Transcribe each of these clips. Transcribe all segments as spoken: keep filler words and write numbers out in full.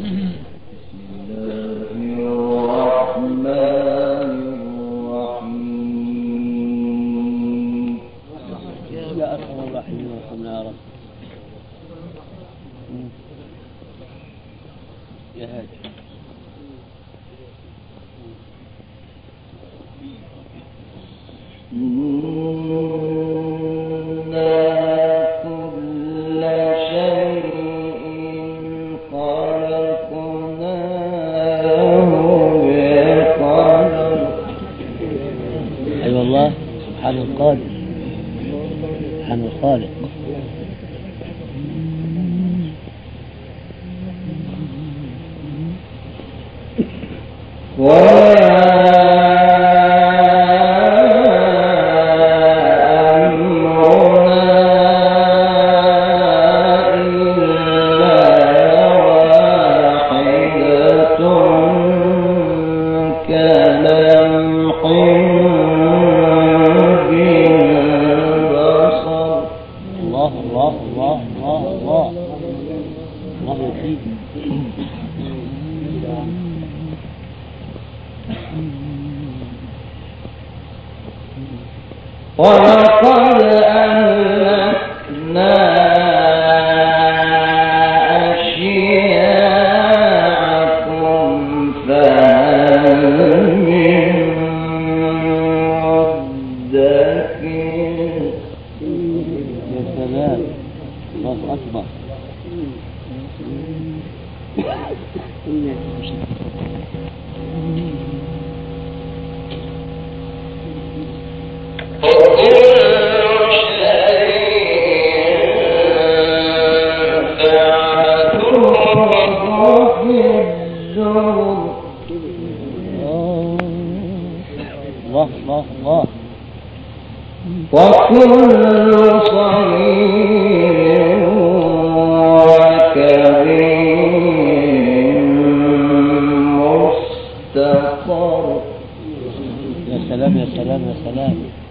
ولقد أهلكنا أشياعكم فهل من مدكر. يا سلام، الله أكبر. وكل صغير وكبير مستقر. يا سلام يا سلام يا سلام.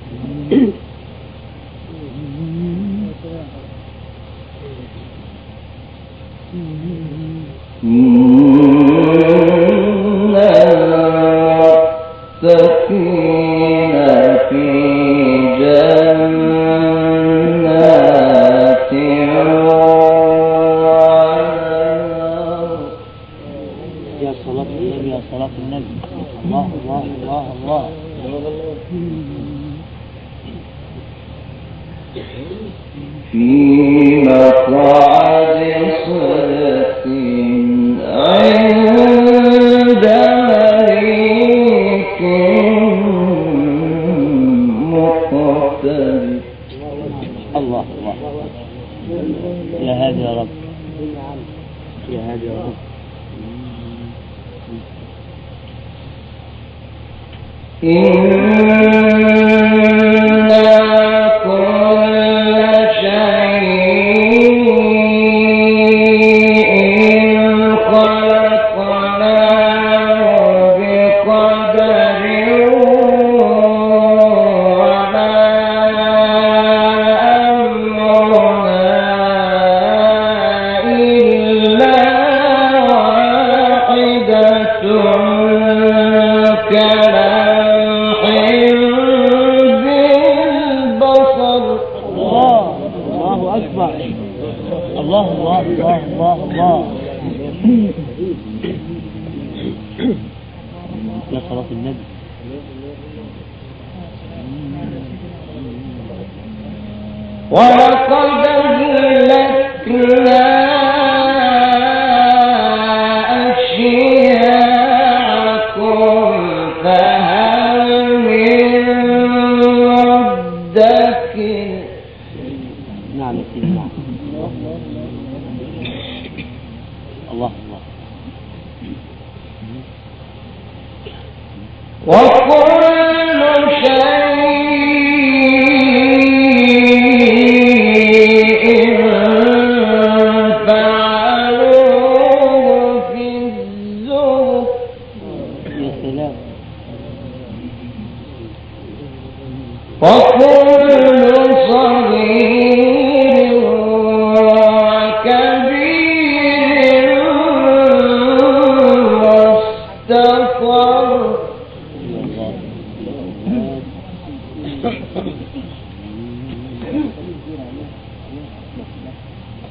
ولقد أهلكنا أشياعكم فهل من مدكر. نعم نعم. الله الله. وكل شيء فعلوه في الزبر. يا سلام. وكل صغير وكبير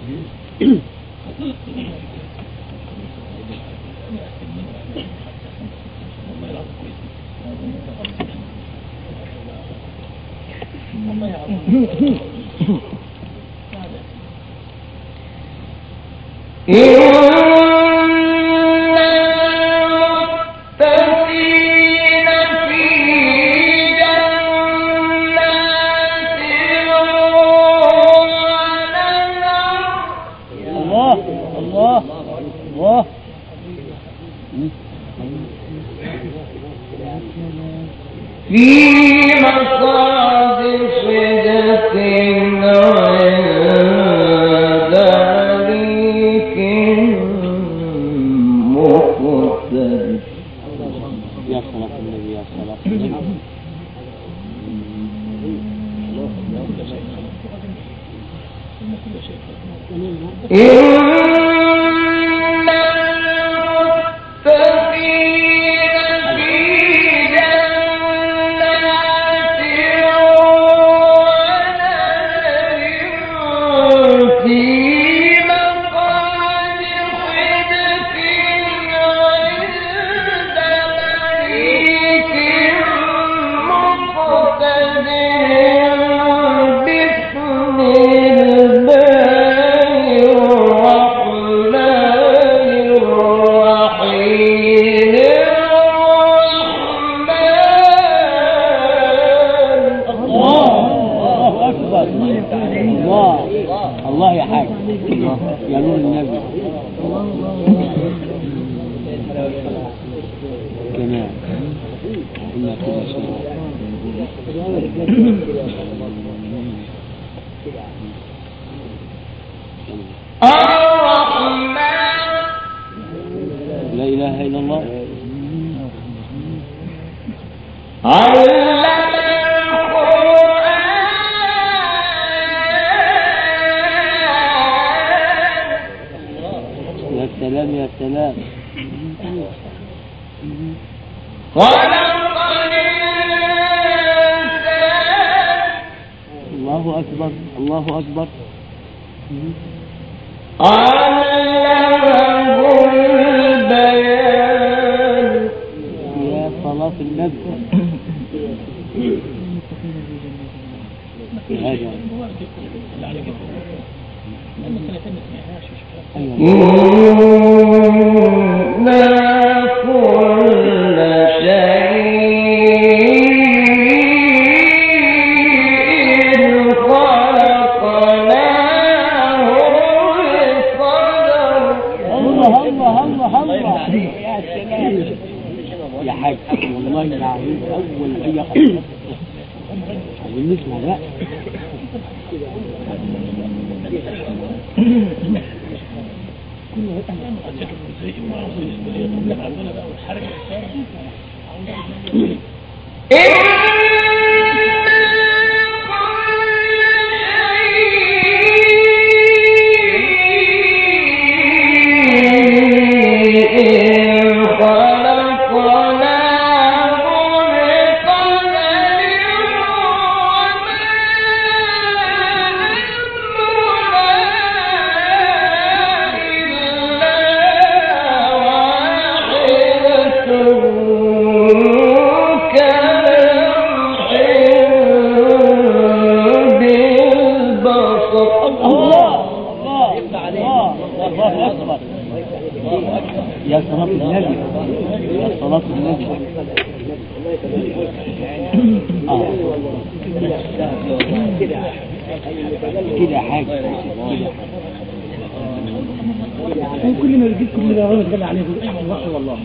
كل ما يجيب كل ده غلط عليه والله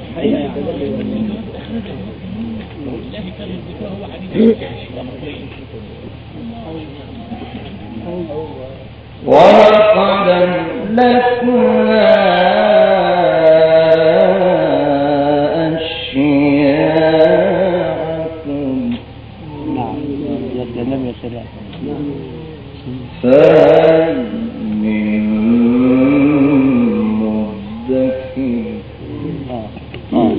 ولقد أهلكنا أشياعكم. نعم يا سلام يا سلام. فهل من مدكر. آه آه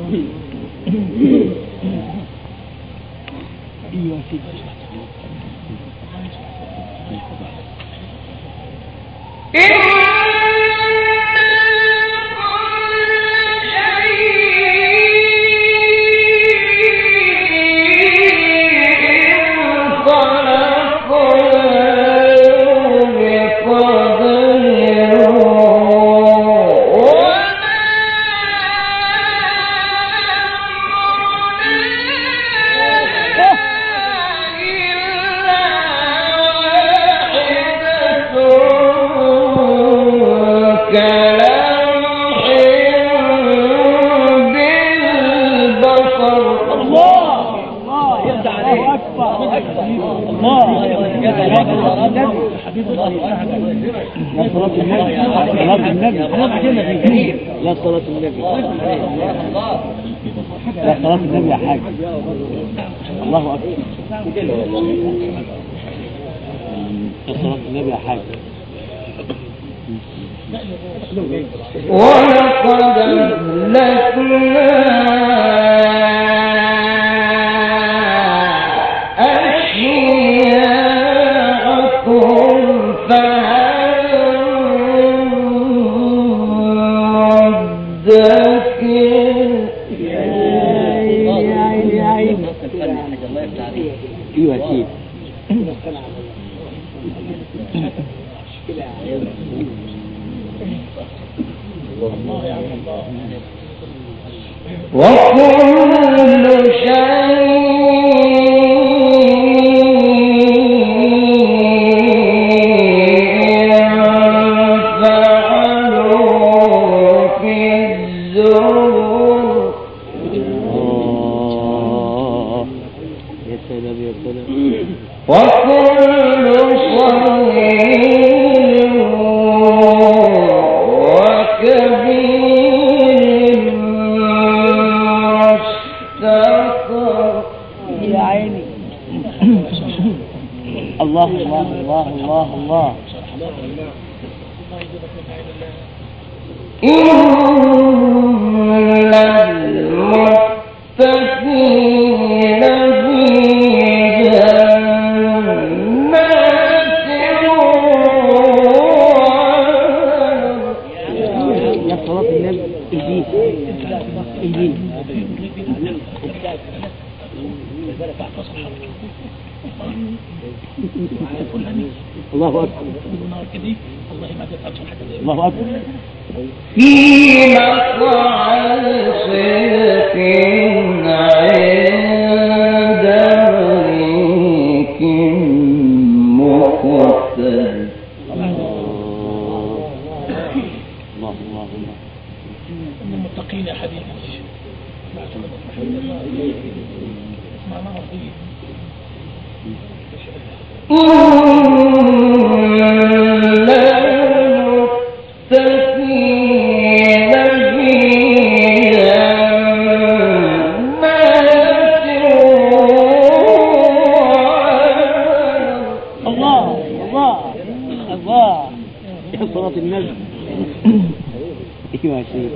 أيوة سيدي. يا صلاة النبي يا صلاة النبي يا حاج. الله أكبر. يا صلاة النبي يا حاج. ولقد أهلكنا أشياءكم فهل مدكر. ايوه سيدي. وكل شيء فعلوه في الزبر. يا سلام يا سلام. وكل صغير وكبير مستقر. يا عيني. الله الله الله الله الله. إن المتقين في جنات وعيون. يا صلاة النبي الجيل الجيل. الله أكبر. الله أكبر. في مقعد صدق عند مليك مقتدر. الله الله الله. من المتقين يا حبيبي. معناه طيب. إن المتقين في جنات وعيون. الله الله الله. يا صلاة النبي. ايوه يا سيدي.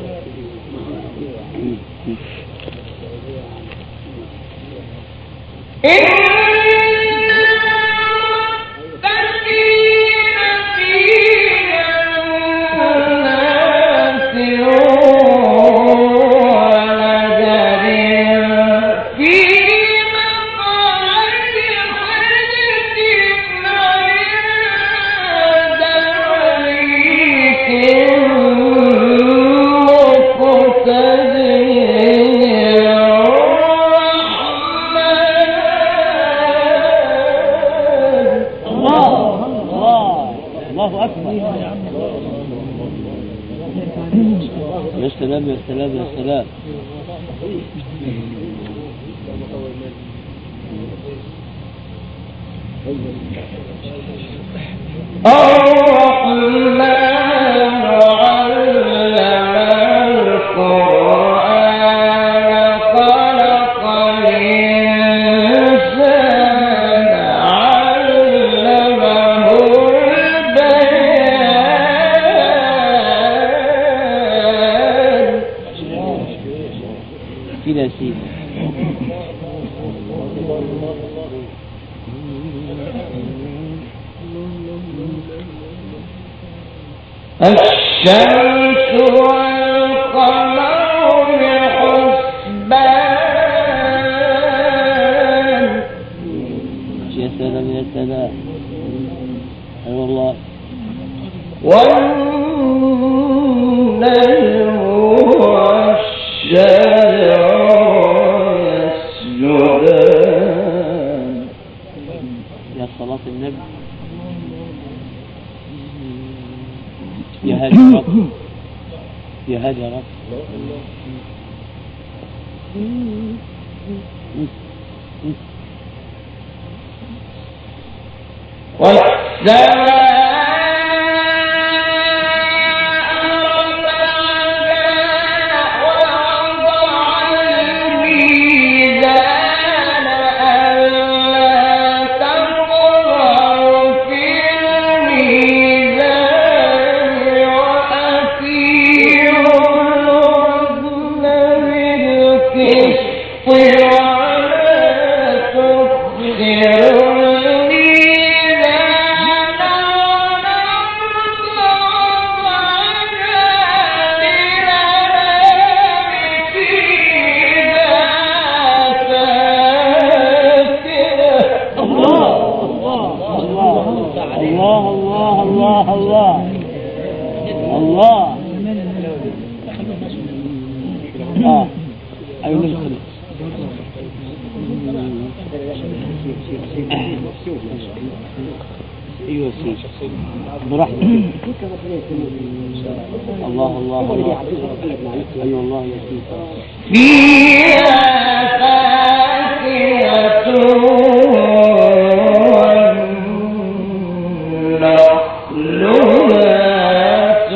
يا سلام يا سلام يا سلام. الرحمن علم القرآن خلق الإنسان علمه البيان. كده يا سيدي. الشمس والقمر بحسبان. يا سلام يا سلام. أي والله. والنجم والشجر يسجدان. يا صلاة النبي. يا هادي يا رب. يا هادي يا رب. والسماء الله الله الله. أي والله يا سيدي. فيها فاكهة والنخل ذات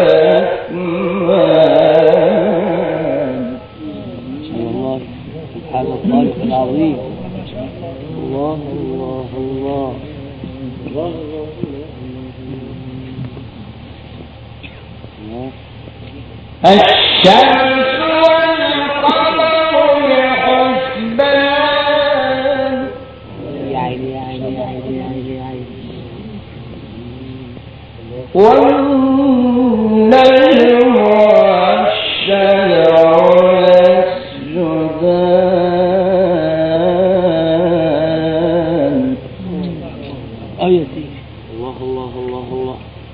الأكمام. أي والله. سبحان الخالق العظيم. الله الله الله. الشمس والقمر بحسبان. يا عيني يا عيني يا عيني يا عيني يا عيني. والنجم والشجر يسجدان. آه يا سيدي. الله الله الله الله.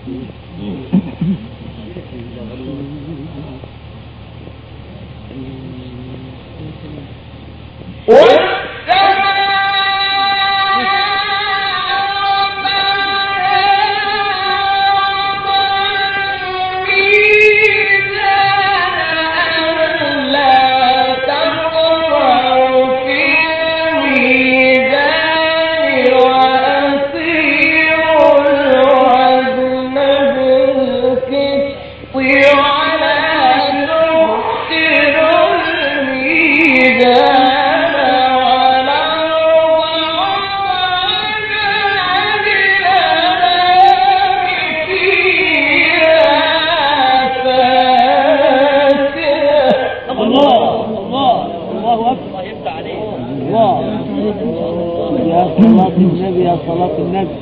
النبي يا صلاة النبي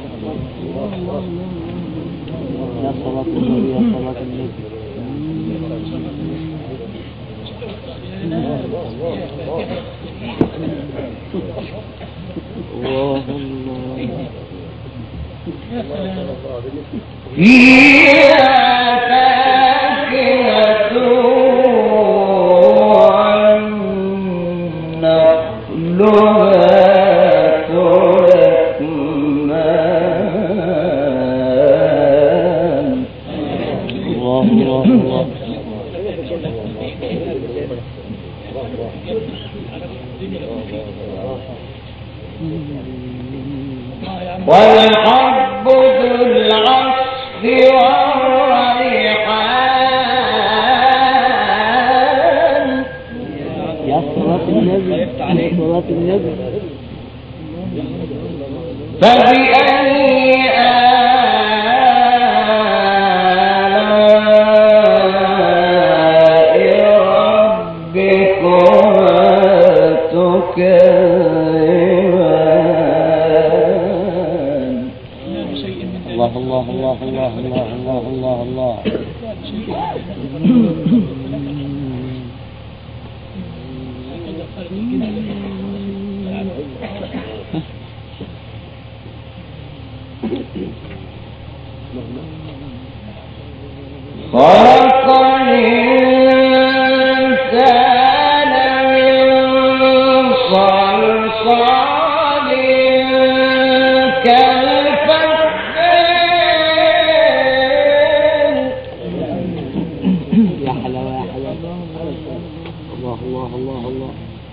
يا صلاة النبي يا صلاة النبي. فيها فاكهة والنخل ذات الأكمام. الله الله الله. والحب ذو العصف والريحان. يا صلاة النبي يا صلاة النبي. فبأي آلاء ربكما تكذبان. الله الله الله الله الله الله الله. الله الله. خلق الإنسان من صلصال كالفخار. يا حلاوة يا حلاوة. الله الله الله الله.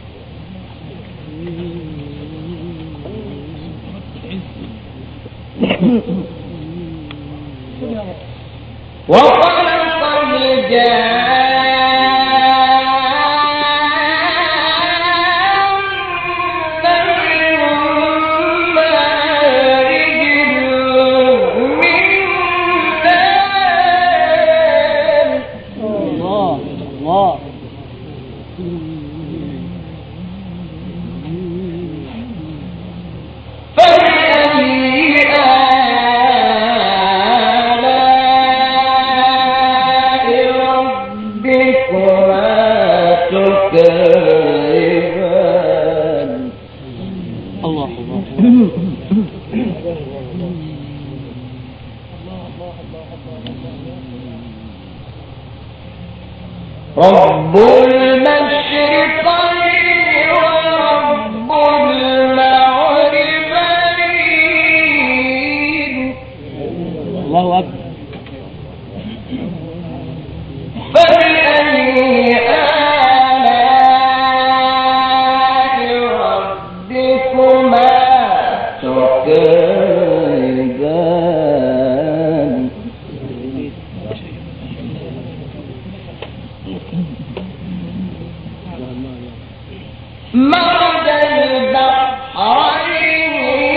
وخلق الجان من مارج من نار. الله الله. فبأي آلاء ربكما تكذبان. الله الله. رب المشرقين ورب المغربين. الله أكبر. فبأي آلاء ربكما تكذبان. مرج البحرين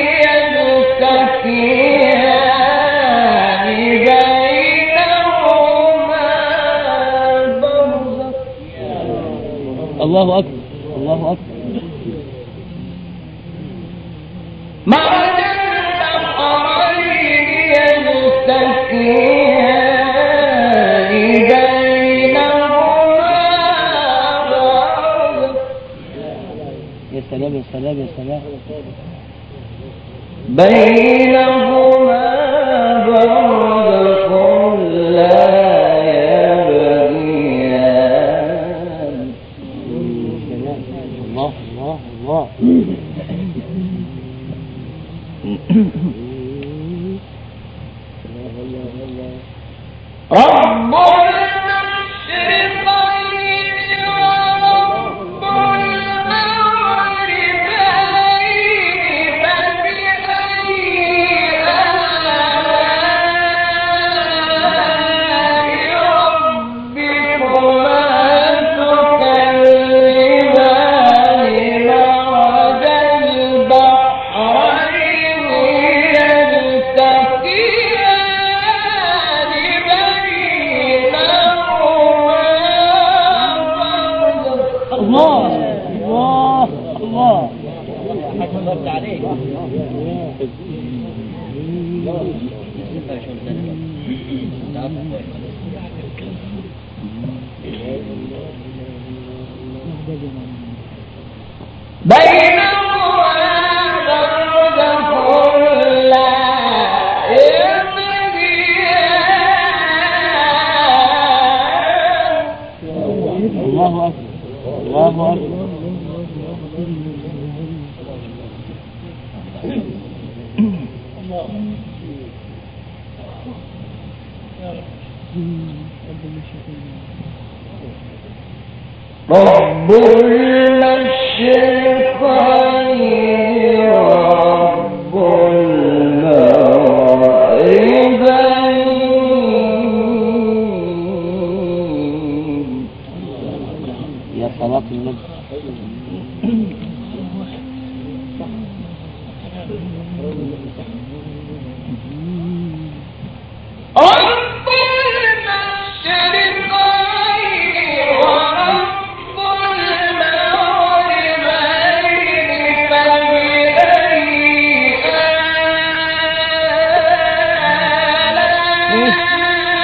يلتقيان بينهما برزخ. الله أكبر الله أكبر. مرج البحرين يلتقيان بينهما برزخ. يا سلام يا سلام يا سلام. بينهما برزخ لا يبغيان. الله الله الله. رب المشرقين ورب المغربين. الله أكبر الله أكبر. رب المشرقين ورب المغربين. يا صلاة النبي. رب المشرقين ورب المغربين. فبأي آلاء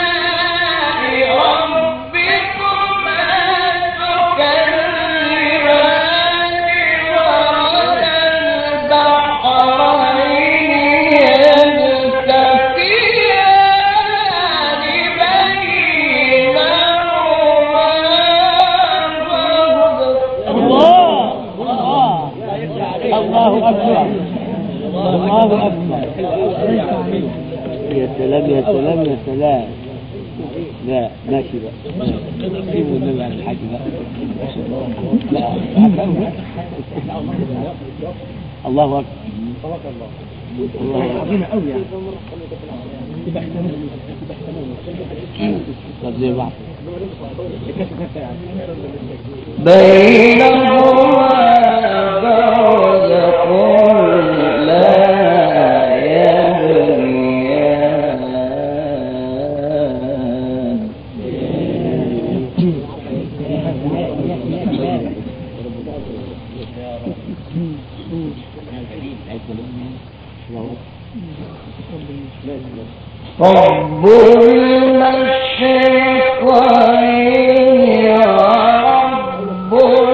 لا لا ماشي بقى سيبوا النبي عن الحاج بقى لا الله أكبر الله عظيمة قوي يعني طب زي بعض بينهما برزخ لا يبغيان رب المشرقين ورب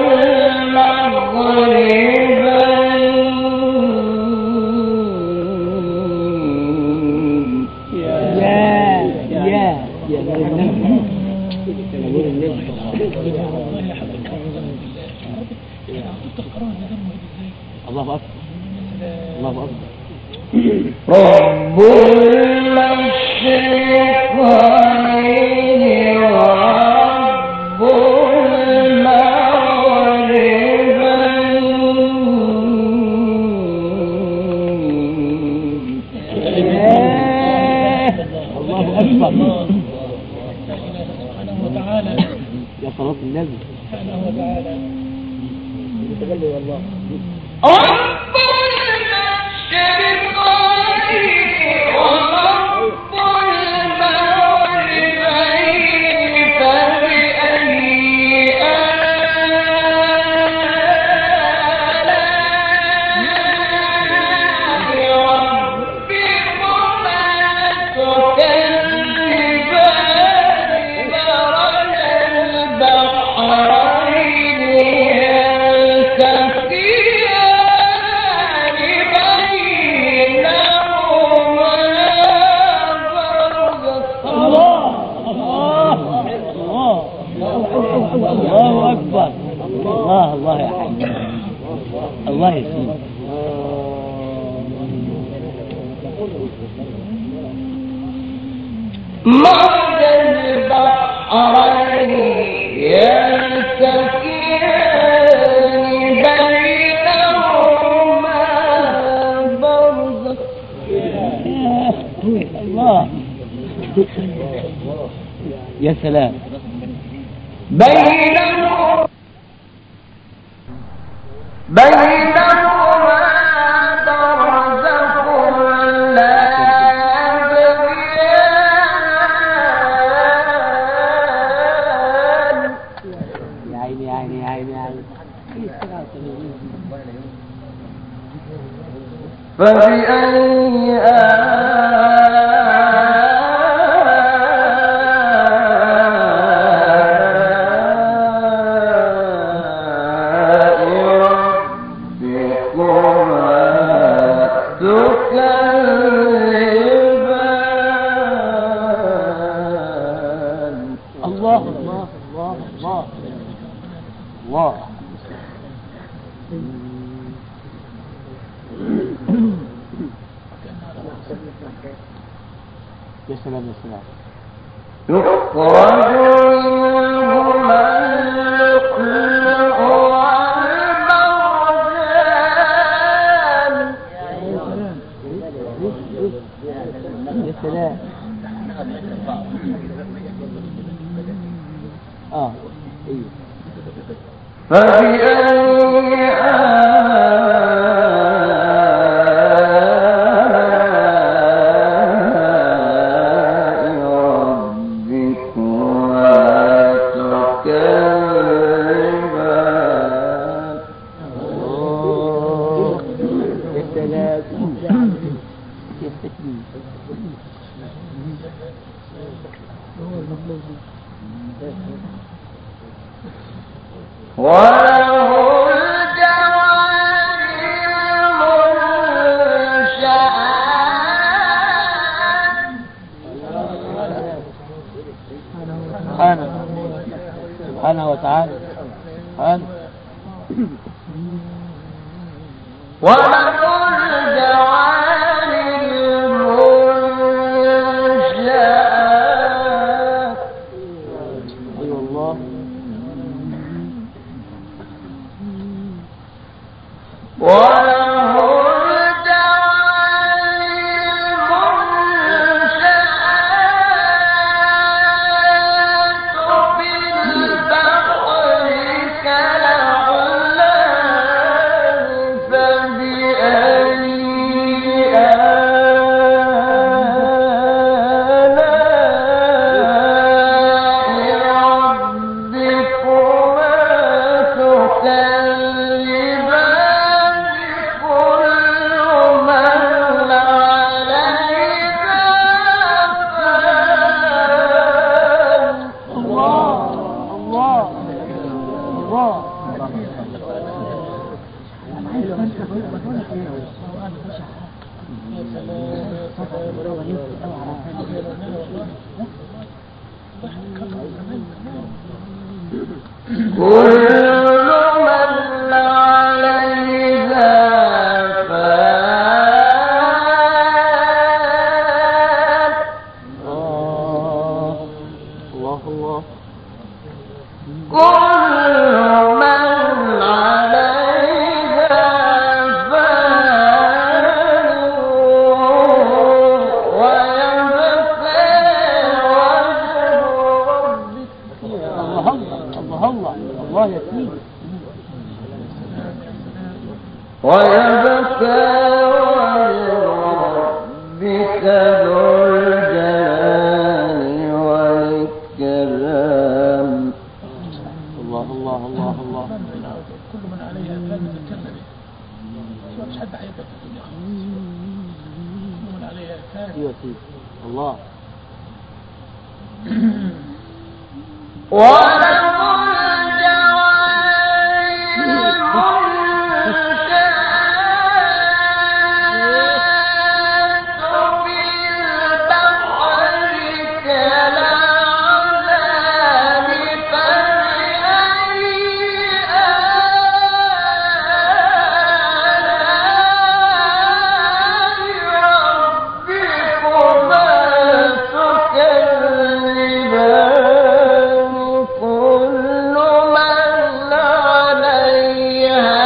المغربين يا يا يا الله أكبر الله أكبر رب المشرقين ورب المغربين الله أكبر سبحانه وتعالى يا صلاة النبي سبحانه وتعالى تقلوا والله رب المشرقين ورب المغربين فبأي آلاء ربكما تكذبان مرج البحرين يلتقيان بينهما برزخ الله الله الله الله أكبر الله الله يا حاج الله يسلمك مرج البحرين يلتقيان بينهما برزخ الله يا سلام بينهما بينهما برزخ لا يبغيان يا عيني يا عيني يا عيني يا عيني فبأي آلاء ربكما تكذبان الله الله الله الله الله يا سلام يا سلام يخرج منهما اللؤلؤ والمرجان يا سلام اه ايوه فبأي آلاء ربكما تكذبان الله يا سلام يا سلام وله الجوار المنشآت سبحانه سبحانه وتعالى سبحانه وله الجوار المنشآت من عليها فان الله الله الله كل من عليها فان ويبقى وجه ربك الله الله الله الله يا سيدي ويبقى وجه ربك ذو الجلال والإكرام. الله الله الله الله كل من عليها فان ذكرنا به. ما فيش حد هيبقى في الدنيا خالص. كل من عليها فان. ايوه سيدي الله وله الجوار المنشآت في البحر كالأعلام فبأي آلاء ربكما تكذبان كل من عليها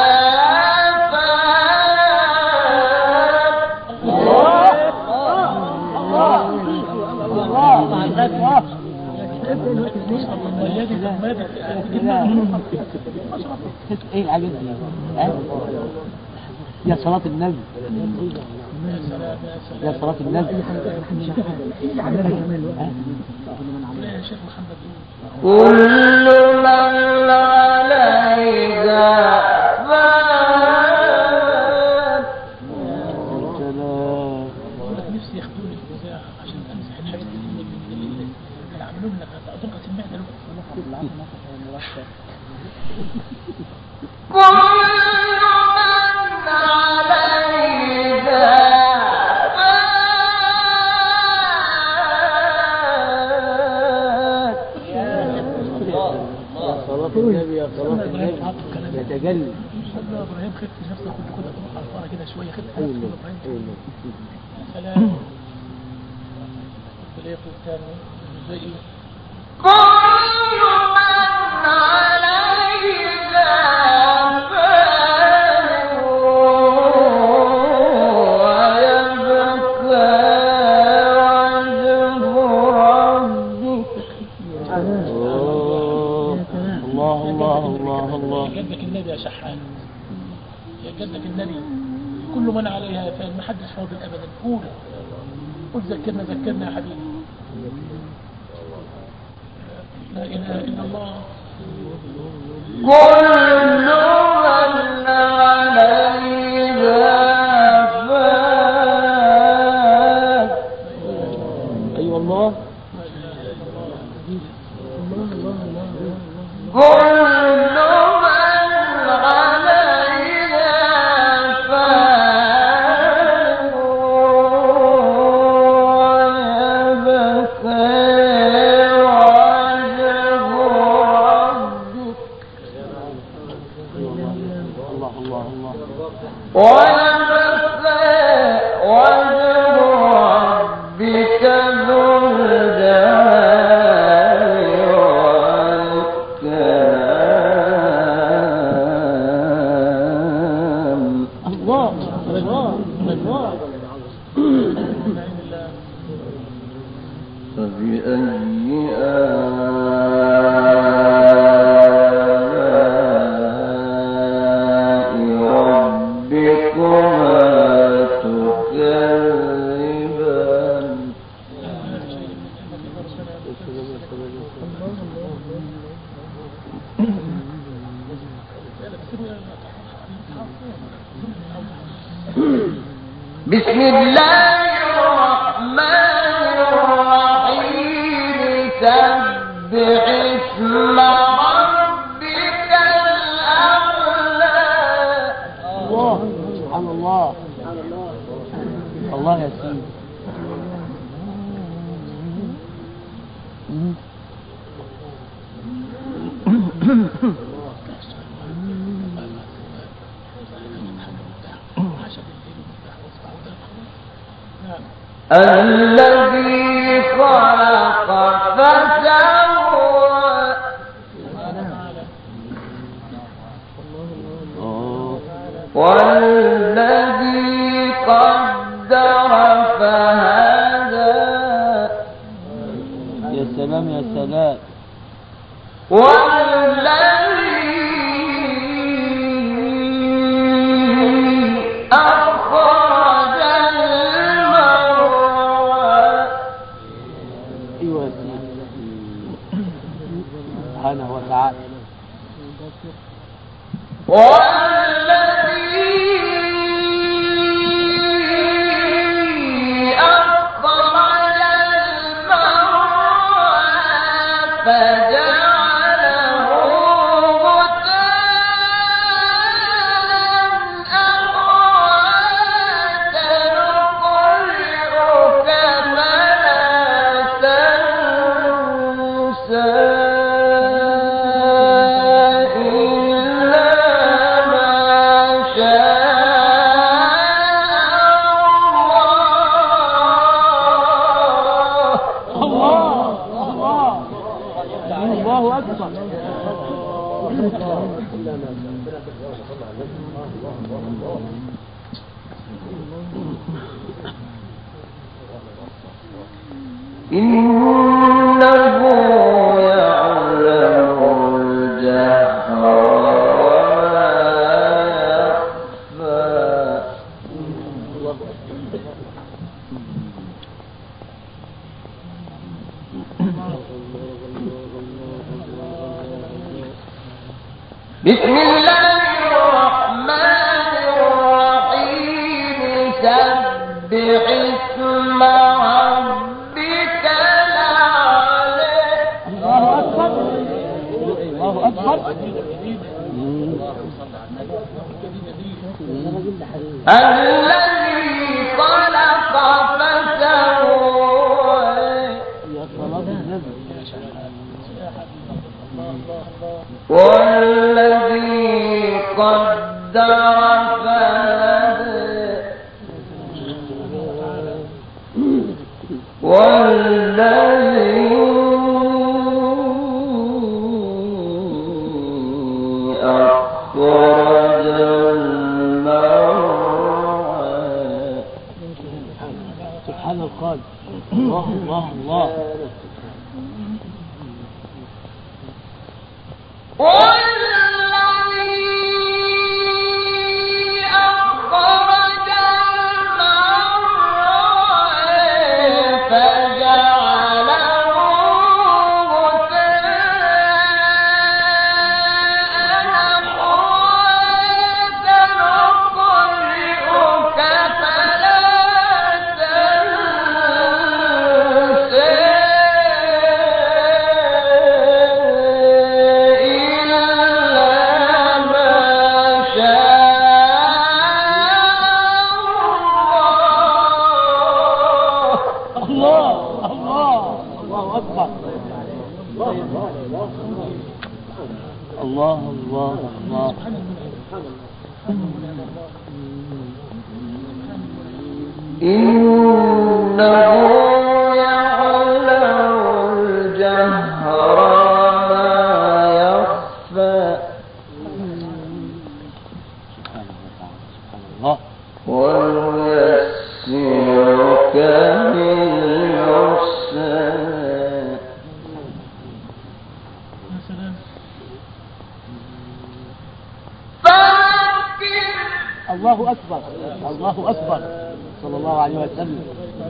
ايه الحاجات دي ها يا صلاة النبي يا صلاة النبي كل من عليها فان سلام نفسي ياخدوني في الإذاعة عشان امسح الحاجات اللي من اللي كانوا عملوا لنا أدركة المعدة له. كل من عليها صلاة النبي يا صلاة النبي يتجلي الله ابراهيم خدت نفسك كنت كنت تروح على الفاره كده شويه خدت ايوه نفسك ابراهيم ايوه سلام اللي يقول تاني زي ايه كل من عليها فان ويبقى وجه ربك الله الله الله الله يا جدك النبي يا شحان يا جدك النبي كل من عليها فان ما حدش فاضل ابدا قول قل ذكرنا ذكرنا يا حبيبي لا اله الا الله كل من عليها فان ايوه الله كل من عليها فان ويبقى وجه ربك الله الله الله ويبقى وجه ربك ذو الجلال والإكرام. الله الله الله فبأي آلاء ربكما تكذبان بسم الله الرحمن الرحيم سبح اسم ربك الأعلى. الله سبحان الله الله يا سيدي الذي خلق فسوى والذي قدر فهدى. يا سلام يا سلام. والذي أخرج المرعى. ايوه يا سيدي سبحانه وتعالى. والذي أخرج المرعى فجعله غثاء أحوى سنقرئك فلا تنسى إنه يعلم الجهر وما يخفى. بسم الله الرحمن الرحيم. سبح اسم ربك الأعلى. الله أكبر الله أكبر. الذي خلق فسوى. يا صلاة النبي. والذي قدر فهدى. والذي أخرج المرعى. سبحان الخالق. الله الله الله. الله الله الله. إنه يعلم الجهر وما يخفى. سبحانه وتعالى سبحان الله. ونيسرك لليسرى. الله أكبر الله أكبر صلى الله عليه وسلم.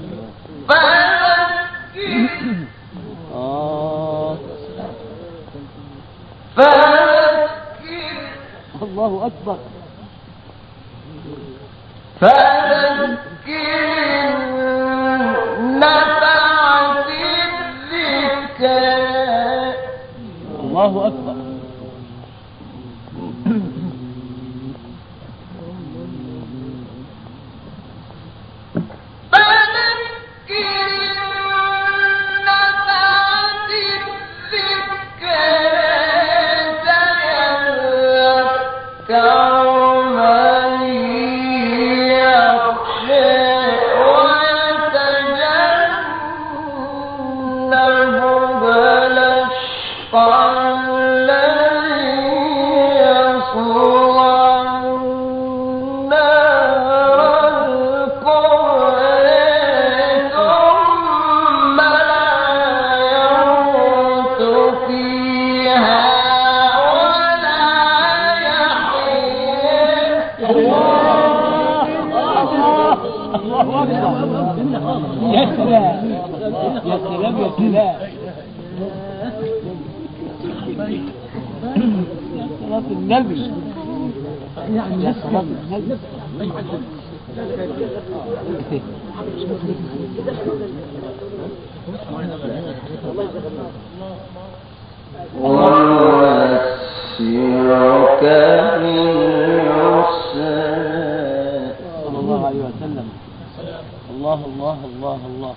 آه. الله أكبر. فذكر نفعت الذكرى. الله أكبر. فذكر نفعت الذكرى. يا سلام يا سلام يا صلاة النبي يا صلاة النبي ونيسرك لليسرى صلى الله عليه وسلم. الله الله الله الله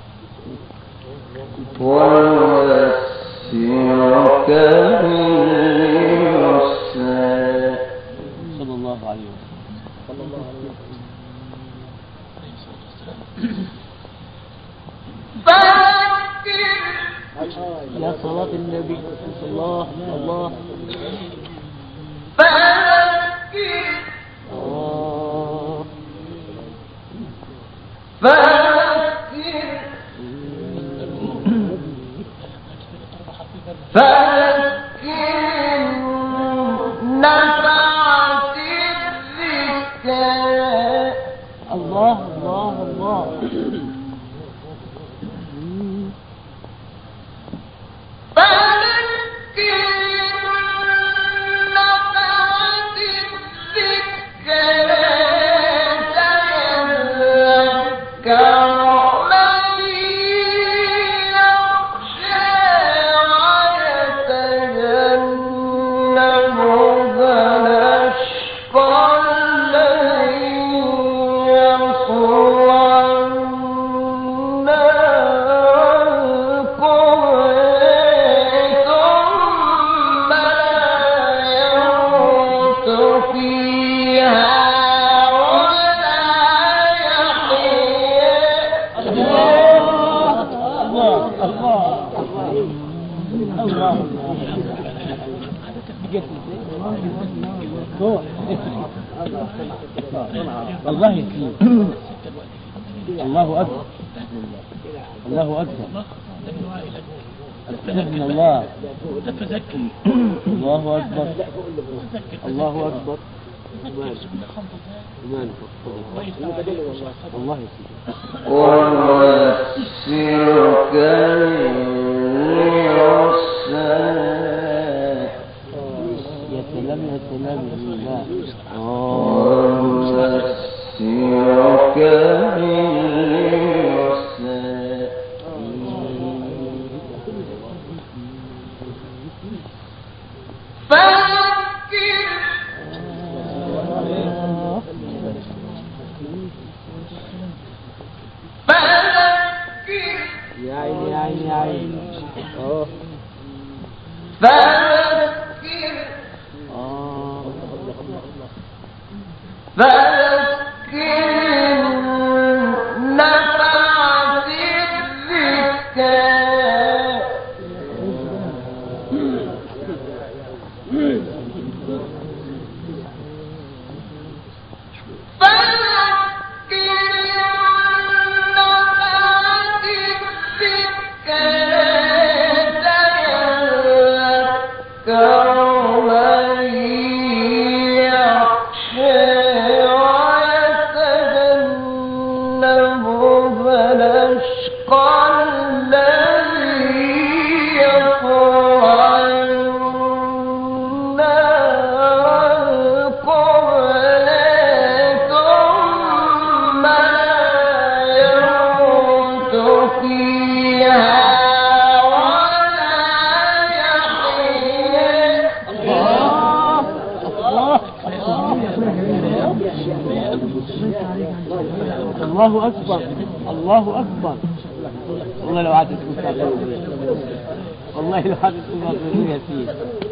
ونيسرك لليسرى صلى الله عليه وسلم. يا صلاة النبي الله الله فذكر الله فذكر فذكر نفعت الذكرى الله الله الله الله يكرمك. الله أكبر الله أكبر من الله الله أكبر الله أكبر الله يكرمك. ونيسرك لليسرى يا سلام يا سلام يا سلام ونيسرك لليسرى فذكر فذكر يا عيني يا عيني يا عيني اه فذكر اه فذكر نفعت الذكرى الله أكبر الله أكبر. والله لو عادت مسافر والله لو عادت مسافر يا سيدي.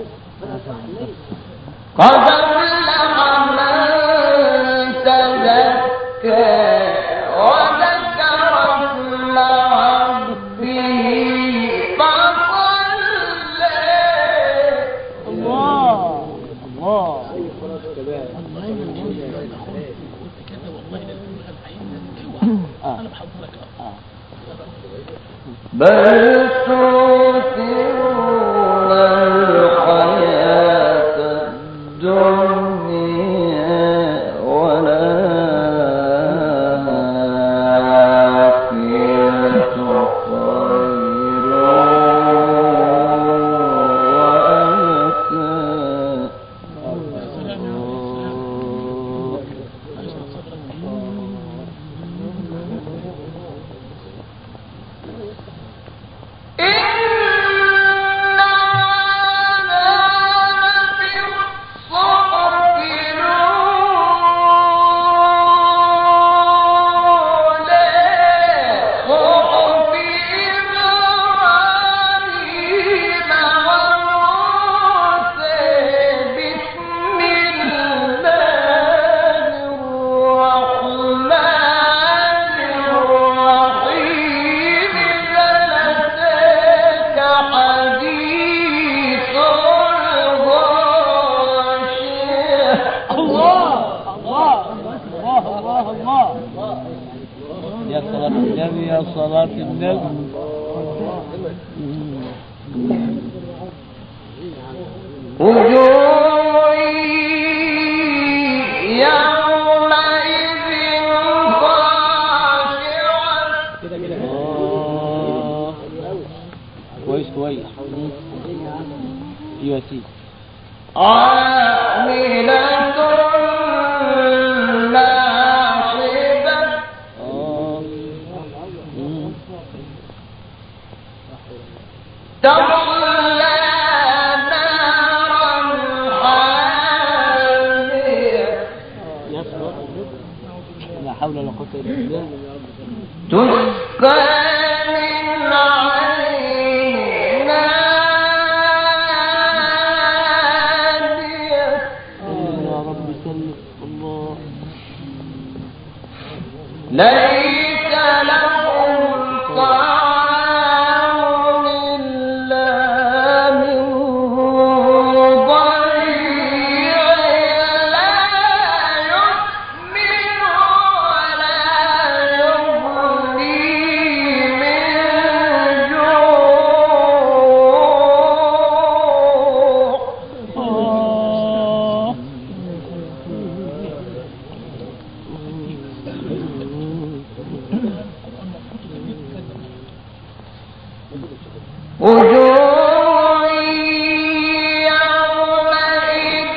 قد أفلح من تزكى وذكر اسم ربه فصلى. الله الله بل تؤثرون الحياة الدنيا والآخرة خير وجوه يومئذ خاشعة كويس كويس ايوه يا سيدي عاملة ناصبة تصلى نارا حامية لا حول ولا قوة الا بالله تسقى من عين آنية يا رب سلم الله ليس لهم طعام إلا من ضريع لا يسمن ولا يغني من جوع آه. وجوه يومئذ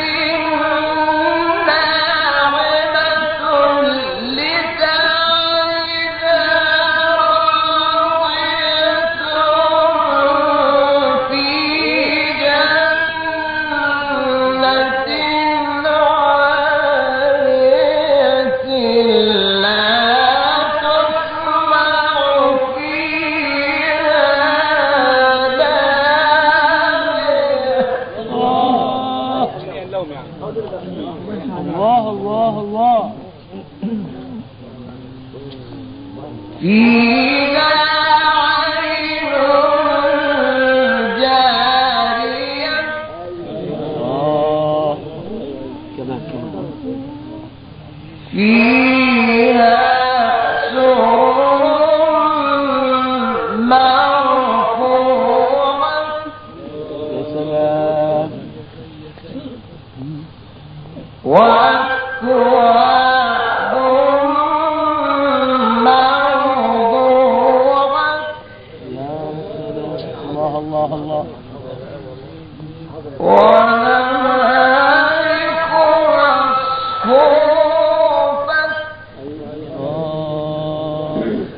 ناعمة لسعيها راضية في جنة عالية لا تسمع فيها الله الله الله فيها عين جارية آه. كمان كمان فيها سرر مرفوعة يا سلام وأكواب موضوعة يا سلام الله الله الله ونمارق مصفوفة آه.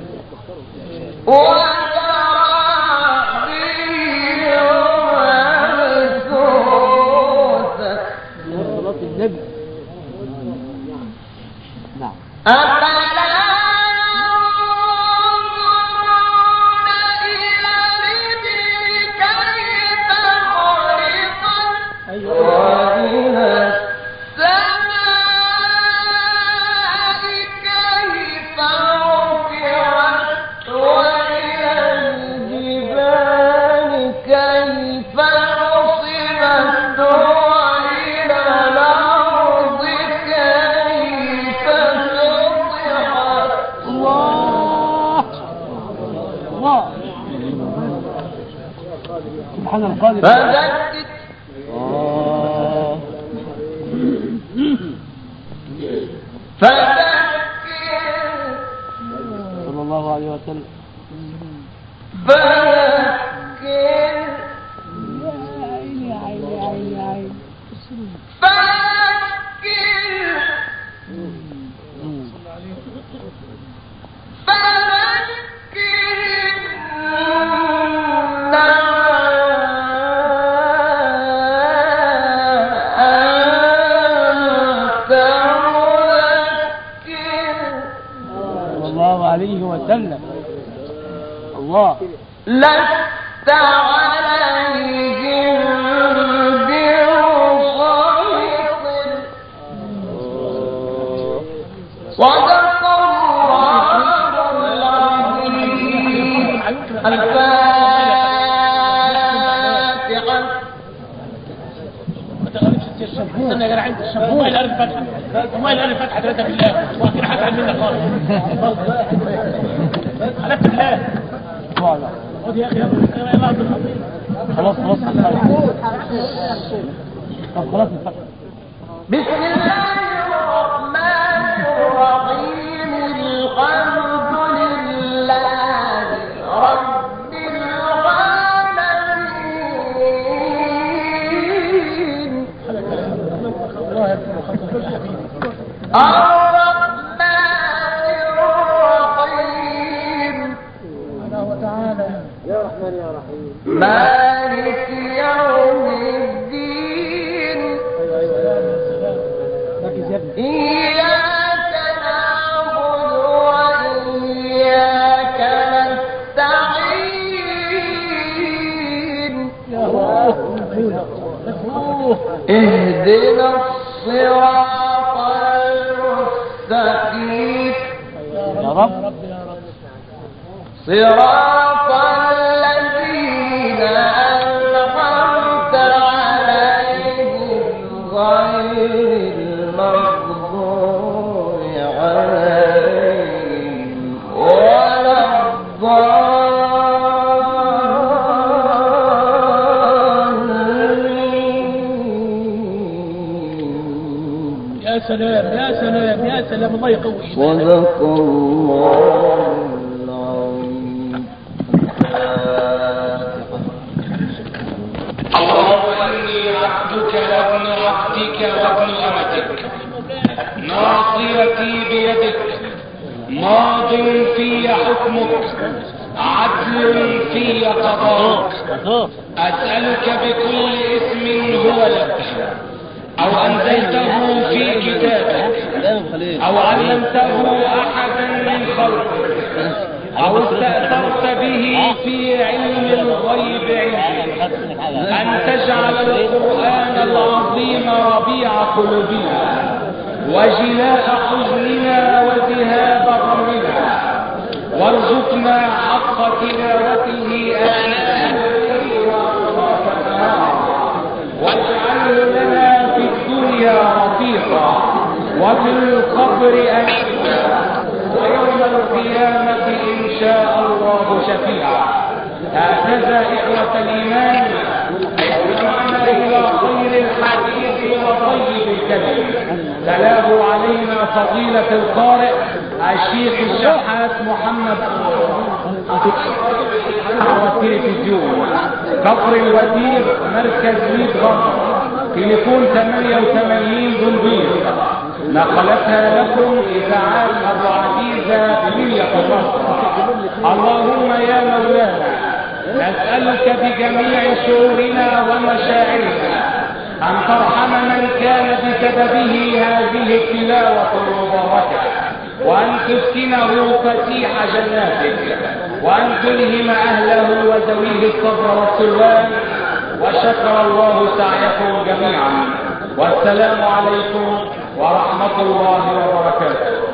وزرابي مبثوثة يا صلاة النبي نعم أفلا ينظرون إلى الإبل كيف خلقت وإلى السماء كيف رفعت وإلى الجبال كيف نصبت وإلى الأرض كيف سطحت الله الله سبحان القادر فذكر آه. فذكر صلى الله عليه وسلم فذكر يا عيني يا عيني يا عيني يا عيني فذكر فذكر إنما أنت مذكر صلى الله عليه وسلم الله لست عليهم بمسيطر صدق الله العظيم. الفاتحة. ما تغلبش الشيخ استنى يا جدع عند الشيخ هو اللي قال الفتحه هو اللي قال الفتحه ثلاثه بالله واكيد حاجه منك خالص حلفت بالله لا لا خد يا اخي يا عبد الحفيظ. خلاص خلاص طب خلاص نفكر. بسم الله الرحمن الرحيم الحمد لله رب العالمين الله يرفع خطرك يا حبيبي. الرحمن الرحيم سبحانه وتعالى يا رحمن يا رحيم مالك يوم الدين ايوه ايوه يا سلام ركز يا ابني. إياك نعبد وإياك نستعين يا الله مفعول. اهدنا الصراط المستقيم يا رب يا رب يا رب. صراط الذين أنعمت عليهم غير المغضوب عليهم ولا الضالين. يا سلام يا سلام يا سلام. الله يقوي صدق الله العظيم. اللهم إني عبدك وابن عبدك وابن أمتك ناصيتي بيدك ماض في حكمك عدل في قضاءك أسألك بكل اسم هو لك أو أنزلته في كتابك أو علمته أحدا من خلقك أو استأثرت به في علم الغيب عندك أن تجعل القرآن العظيم ربيع قلوبنا وجلاء حزننا وذهاب غمنا وارزقنا حق تلاوته آناء الليل وأطراف النهار واجعله لنا في الدنيا رفيقا وفي القبر أنيسا ويوم القيامة إن شاء الله شفيعا. هكذا إخوة الإيمان استمعنا إلى خير الحديث وطيب الكلم تلاه علينا فضيلة القارئ الشيخ الشحات محمد والتلفزيون كفر الوزير مركز ميت غمر تليفون ثمانية وثمانين دندير. نقلتها لكم إذاعات أبو عزيزة بمية مصر. اللهم يا مولانا نسألك بجميع شعورنا ومشاعرنا أن ترحم من كان بسببه هذه التلاوة المباركة وأن تسكنه فسيح جناتك وأن تلهم أهله وذويه الصبر والسلوان. وشكر الله سعيكم جميعا والسلام عليكم ورحمة الله وبركاته.